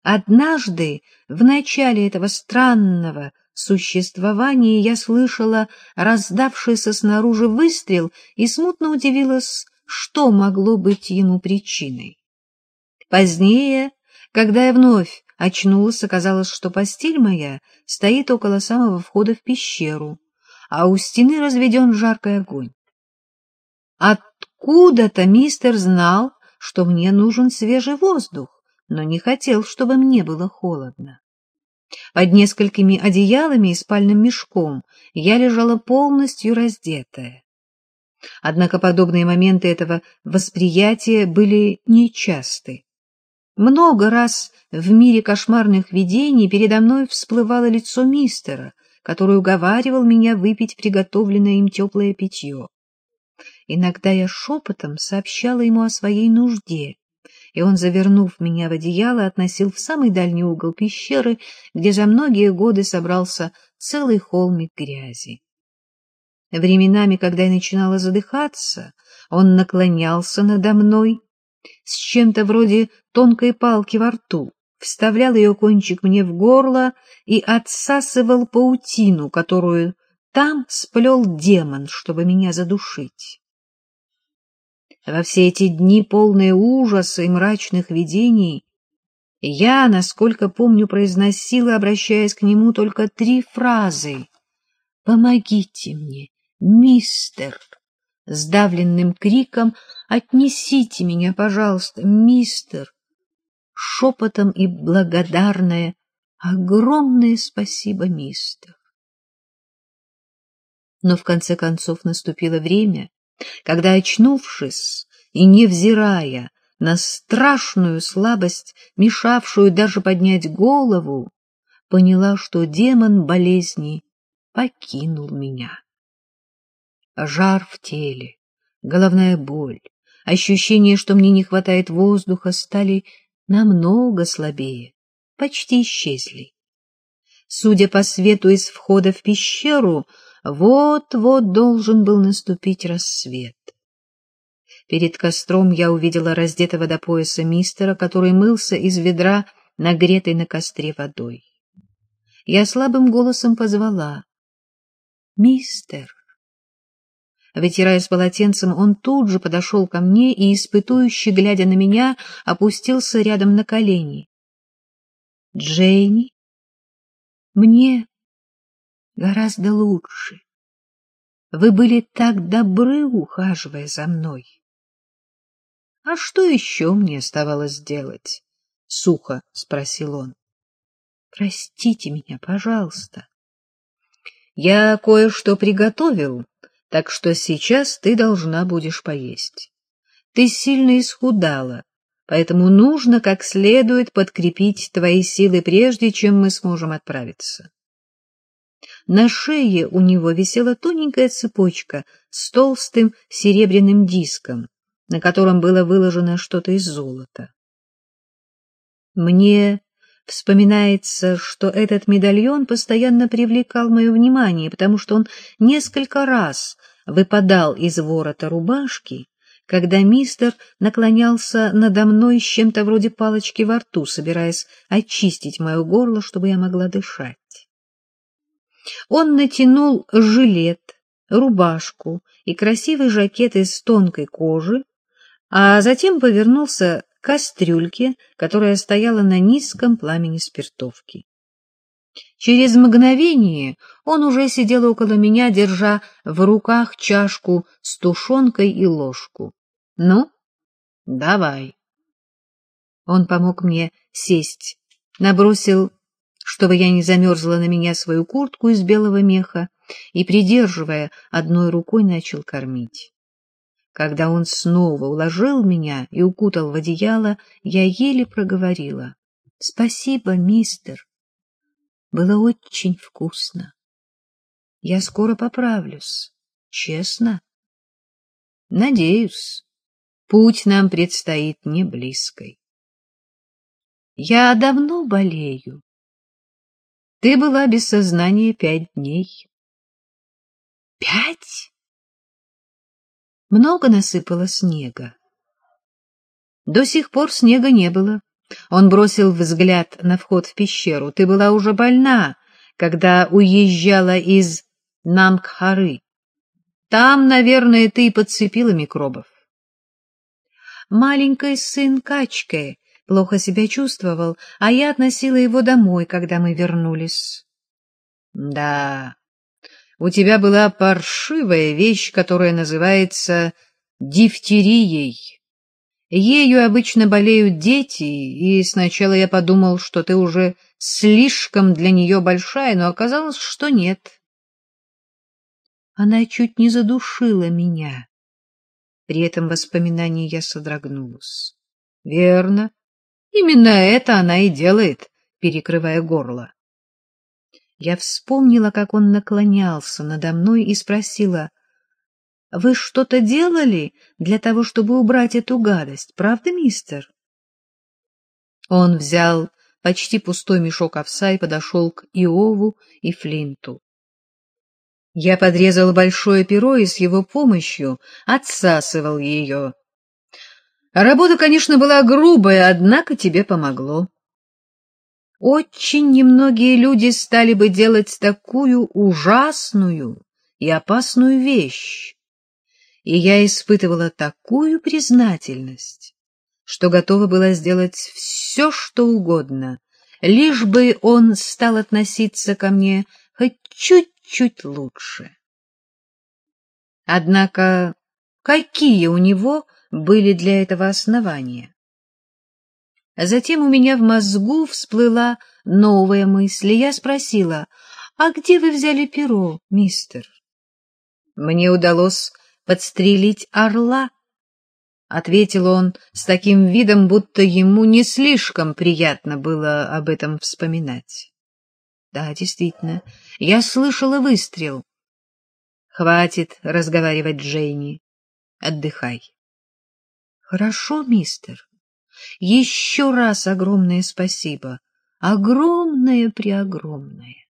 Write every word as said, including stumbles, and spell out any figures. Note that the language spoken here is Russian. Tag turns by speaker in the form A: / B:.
A: Однажды, в начале этого странного существования, я слышала раздавшийся снаружи выстрел и смутно удивилась, что могло быть ему причиной. Позднее, когда я вновь очнулась, оказалось, что постель моя стоит около самого входа в пещеру, а у стены разведен жаркий огонь. Откуда-то мистер знал, что мне нужен свежий воздух, но не хотел, чтобы мне было холодно. Под несколькими одеялами и спальным мешком я лежала полностью раздетая. Однако подобные моменты этого восприятия были нечасты. Много раз в мире кошмарных видений передо мной всплывало лицо мистера, который уговаривал меня выпить приготовленное им теплое питье. Иногда я шепотом сообщала ему о своей нужде, и он, завернув меня в одеяло, относил в самый дальний угол пещеры, где за многие годы собрался целый холмик грязи. Временами, когда я начинала задыхаться, он наклонялся надо мной с чем-то вроде тонкой палки во рту, вставлял ее кончик мне в горло и отсасывал паутину, которую там сплел демон, чтобы меня задушить. Во все эти дни, полные ужаса и мрачных видений, я, насколько помню, произносила, обращаясь к нему, только три фразы: «Помогите мне, мистер!» Сдавленным криком: «Отнесите меня, пожалуйста, мистер!» Шепотом и благодарное: «Огромное спасибо, мистер!» Но в конце концов наступило время, когда, очнувшись и невзирая на страшную слабость, мешавшую даже поднять голову, поняла, что демон болезни покинул меня. Жар в теле, головная боль, ощущение, что мне не хватает воздуха, стали намного слабее, почти исчезли. Судя по свету из входа в пещеру, вот-вот должен был наступить рассвет. Перед костром я увидела раздетого до пояса мистера, который мылся из ведра, нагретой на костре водой. Я слабым голосом позвала: «Мистер». Вытираясь полотенцем, он тут же подошел ко мне и, испытующе глядя на меня, опустился рядом на колени. «Дженни, мне гораздо лучше. Вы были так добры, ухаживая за мной». — А что еще мне оставалось делать? — сухо спросил он. — Простите меня, пожалуйста. Я кое-что приготовил, так что сейчас ты должна будешь поесть. Ты сильно исхудала, поэтому нужно как следует подкрепить твои силы, прежде чем мы сможем отправиться. На шее у него висела тоненькая цепочка с толстым серебряным диском, на котором было выложено что-то из золота. Мне вспоминается, что этот медальон постоянно привлекал мое внимание, потому что он несколько раз выпадал из ворота рубашки, когда мистер наклонялся надо мной с чем-то вроде палочки во рту, собираясь очистить мое горло, чтобы я могла дышать. Он натянул жилет, рубашку и красивый жакет из тонкой кожи, а затем повернулся к кастрюльке, которая стояла на низком пламени спиртовки. Через мгновение он уже сидел около меня, держа в руках чашку с тушенкой и ложку. — Ну, давай. Он помог мне сесть, набросил, чтобы я не замерзла, на меня свою куртку из белого меха и, придерживая одной рукой, начал кормить. Когда он снова уложил меня и укутал в одеяло, я еле проговорила: — Спасибо, мистер. Было очень вкусно. Я скоро поправлюсь. Честно? Надеюсь. Путь нам предстоит не близкий. Я давно болею. Ты была без сознания пять дней. Пять? Много насыпало снега. До сих пор снега не было, Он бросил взгляд на вход в пещеру. Ты была уже больна, когда уезжала из Нангхары. Там, наверное, ты и подцепила микробов. Маленький сын Качке плохо себя чувствовал, а я относила его домой, когда мы вернулись. Да, у тебя была паршивая вещь, которая называется дифтерией. Ею обычно болеют дети, и сначала я подумал, что ты уже слишком для нее большая, но оказалось, что нет. Она чуть не задушила меня. При этом воспоминании я содрогнулась. Верно, именно это она и делает, перекрывая горло. Я вспомнила, как он наклонялся надо мной и спросила: «Вы что-то делали для того, чтобы убрать эту гадость, правда, мистер?» Он взял почти пустой мешок овса и подошел к Иову и Флинту. Я подрезал большое перо и с его помощью отсасывал ее. Работа, конечно, была грубая, однако тебе помогло. Очень немногие люди стали бы делать такую ужасную и опасную вещь. И я испытывала такую признательность, что готова была сделать все, что угодно, лишь бы он стал относиться ко мне хоть чуть-чуть лучше. Однако какие у него были для этого основания? Затем у меня в мозгу всплыла новая мысль, и я спросила: «А где вы взяли перо, мистер?» «Мне удалось подстрелить орла», — ответил он с таким видом, будто ему не слишком приятно было об этом вспоминать. Да, действительно, я слышала выстрел. Хватит разговаривать, Джейни. Отдыхай. Хорошо, мистер. Еще раз огромное спасибо. Огромное-преогромное.